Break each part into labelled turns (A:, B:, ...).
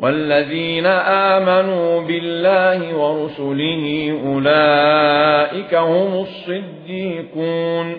A: والذين آمنوا بالله ورسله أولئك هم الصديقون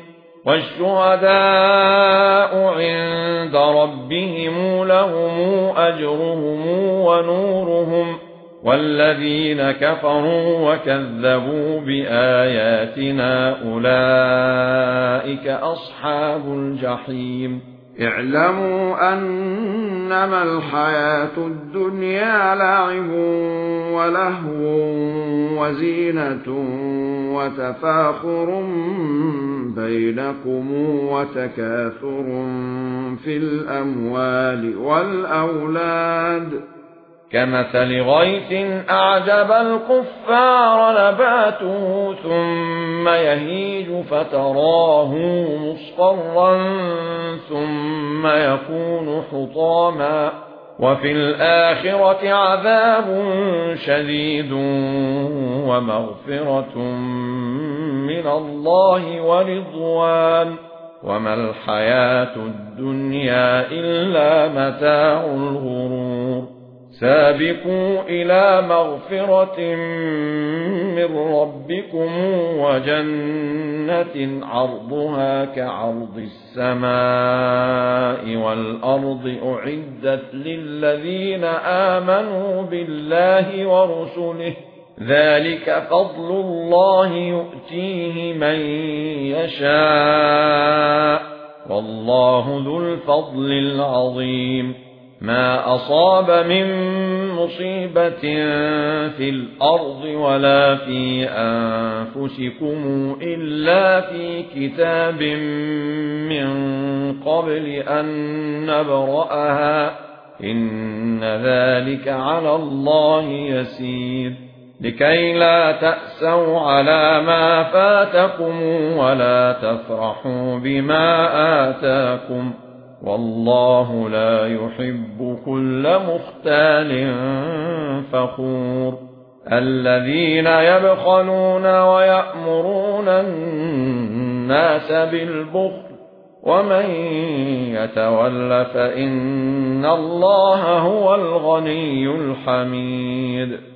A: والشهداء عند ربهم لهم أجرهم ونورهم والذين كفروا وكذبوا بآياتنا أولئك أصحاب الجحيم.
B: اعلموا أنما الحياة الدنيا لعب ولهو وزينة وتفاخر بينكم وتكاثر في الأموال والأولاد
A: كمثل غيث أعجب الكفار نباته ثم يهيج فتراه مصفرا ثم يكون حطاما وفي الآخرة عذاب شديد ومغفرة من الله ورضوان وما الحياة الدنيا إلا متاع الغرور. سابقوا إلى مغفرة من ربكم وجنة عرضها كعرض السماء والأرض أعدت للذين آمنوا بالله ورسله ذلك فضل الله يؤتيه من يشاء والله ذو الفضل العظيم. ما أصاب من مصيبة في الأرض ولا في أنفسكم إلا في كتاب من قبل أن نبرأها إن ذلك على الله يسير. لكي لا تأسوا على ما فاتكم ولا تفرحوا بما آتاكم والله لا يحب كل مختال فخور. الذين يبخلون ويأمرون الناس بالبخل ومن يتول فإن الله هو الغني الحميد.